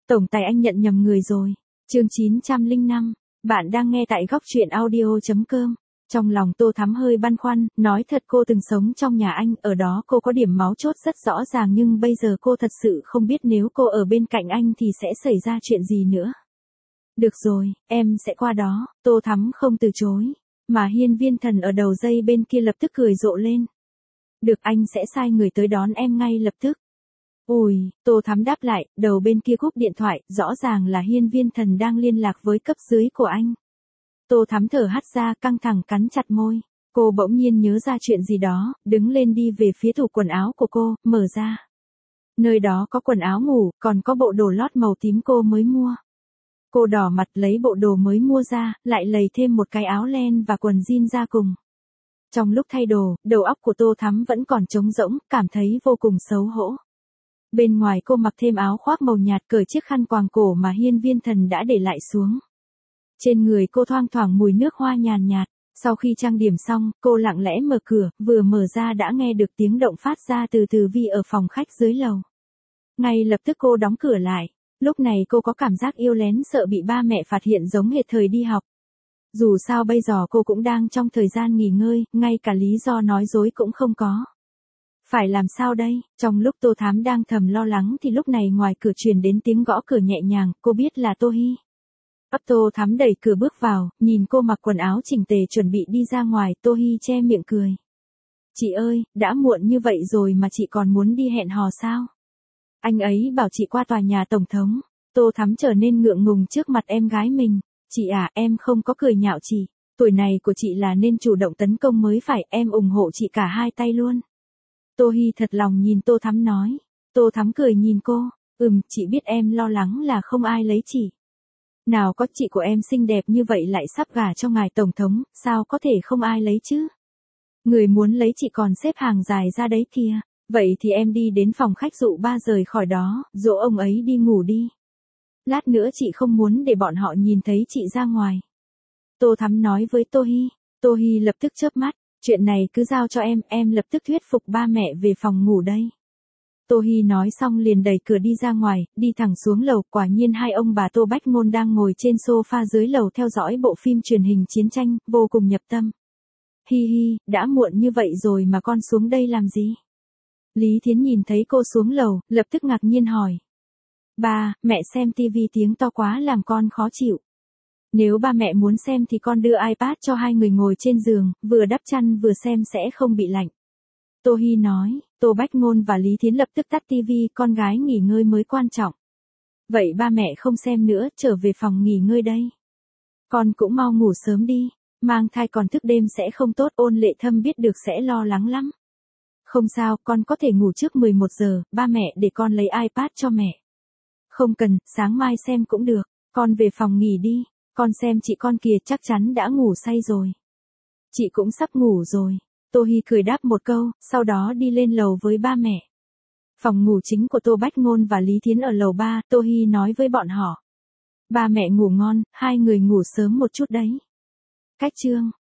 Tổng tài anh nhận nhầm người rồi. Chương 905, bạn đang nghe tại góc truyện audio.com. Trong lòng Tô Thắm hơi băn khoăn, nói thật cô từng sống trong nhà anh, ở đó cô có điểm máu chốt rất rõ ràng nhưng bây giờ cô thật sự không biết nếu cô ở bên cạnh anh thì sẽ xảy ra chuyện gì nữa. Được rồi, em sẽ qua đó, Tô Thắm không từ chối, mà Hiên Viên Thần ở đầu dây bên kia lập tức cười rộ lên. Được, anh sẽ sai người tới đón em ngay lập tức. Ôi, Tô Thắm đáp lại, đầu bên kia cúp điện thoại, rõ ràng là Hiên Viên Thần đang liên lạc với cấp dưới của anh. Tô Thắm thở hắt ra, căng thẳng cắn chặt môi. Cô bỗng nhiên nhớ ra chuyện gì đó, đứng lên đi về phía tủ quần áo của cô, mở ra. Nơi đó có quần áo ngủ, còn có bộ đồ lót màu tím cô mới mua. Cô đỏ mặt lấy bộ đồ mới mua ra, lại lầy thêm một cái áo len và quần jean ra cùng. Trong lúc thay đồ, đầu óc của Tô Thắm vẫn còn trống rỗng, cảm thấy vô cùng xấu hổ. Bên ngoài cô mặc thêm áo khoác màu nhạt, cởi chiếc khăn quàng cổ mà Hiên Viên Thần đã để lại xuống. Trên người cô thoang thoảng mùi nước hoa nhàn nhạt. Sau khi trang điểm xong, cô lặng lẽ mở cửa, vừa mở ra đã nghe được tiếng động phát ra từ vi ở phòng khách dưới lầu. Ngay lập tức cô đóng cửa lại. Lúc này cô có cảm giác yêu lén, sợ bị ba mẹ phát hiện giống hệt thời đi học. Dù sao bây giờ cô cũng đang trong thời gian nghỉ ngơi, ngay cả lý do nói dối cũng không có. Phải làm sao đây? Trong lúc Tô Thắm đang thầm lo lắng thì lúc này ngoài cửa truyền đến tiếng gõ cửa nhẹ nhàng, cô biết là Tô Hi. Tô Thắm đẩy cửa bước vào, nhìn cô mặc quần áo chỉnh tề chuẩn bị đi ra ngoài, Tô Hi che miệng cười. Chị ơi, đã muộn như vậy rồi mà chị còn muốn đi hẹn hò sao? Anh ấy bảo chị qua tòa nhà tổng thống. Tô Thắm trở nên ngượng ngùng trước mặt em gái mình. Chị à, em không có cười nhạo chị. Tuổi này của chị là nên chủ động tấn công mới phải, em ủng hộ chị cả hai tay luôn. Tô Hi thật lòng nhìn Tô Thắm nói. Tô Thắm cười nhìn cô. Chị biết em lo lắng là không ai lấy chị. Nào có, chị của em xinh đẹp như vậy lại sắp gả cho ngài tổng thống, sao có thể không ai lấy chứ? Người muốn lấy chị còn xếp hàng dài ra đấy kìa. Vậy thì em đi đến phòng khách dụ ba rời khỏi đó, dỗ ông ấy đi ngủ đi. Lát nữa chị không muốn để bọn họ nhìn thấy chị ra ngoài. Tô Thắm nói với Tô Hi. Tô Hi lập tức chớp mắt. Chuyện này cứ giao cho em lập tức thuyết phục ba mẹ về phòng ngủ đây. Tô Hi nói xong liền đẩy cửa đi ra ngoài, đi thẳng xuống lầu, quả nhiên hai ông bà Tô Bách Ngôn đang ngồi trên sofa dưới lầu theo dõi bộ phim truyền hình chiến tranh, vô cùng nhập tâm. Hi hi, đã muộn như vậy rồi mà con xuống đây làm gì? Lý Thiến nhìn thấy cô xuống lầu, lập tức ngạc nhiên hỏi. Ba, mẹ xem tivi tiếng to quá làm con khó chịu. Nếu ba mẹ muốn xem thì con đưa iPad cho hai người ngồi trên giường, vừa đắp chăn vừa xem sẽ không bị lạnh. Tô Hi nói. Tô Bách Ngôn và Lý Thiến lập tức tắt tivi, con gái nghỉ ngơi mới quan trọng. Vậy ba mẹ không xem nữa, trở về phòng nghỉ ngơi đây. Con cũng mau ngủ sớm đi, mang thai còn thức đêm sẽ không tốt, Ôn Lệ Thâm biết được sẽ lo lắng lắm. Không sao, con có thể ngủ trước 11 giờ, ba mẹ để con lấy iPad cho mẹ. Không cần, sáng mai xem cũng được, con về phòng nghỉ đi, con xem chị con kìa chắc chắn đã ngủ say rồi. Chị cũng sắp ngủ rồi. Tô Hi cười đáp một câu, sau đó đi lên lầu với ba mẹ. Phòng ngủ chính của Tô Bách Ngôn và Lý Thiến ở lầu 3, Tô Hi nói với bọn họ. Ba mẹ ngủ ngon, hai người ngủ sớm một chút đấy. Cách chương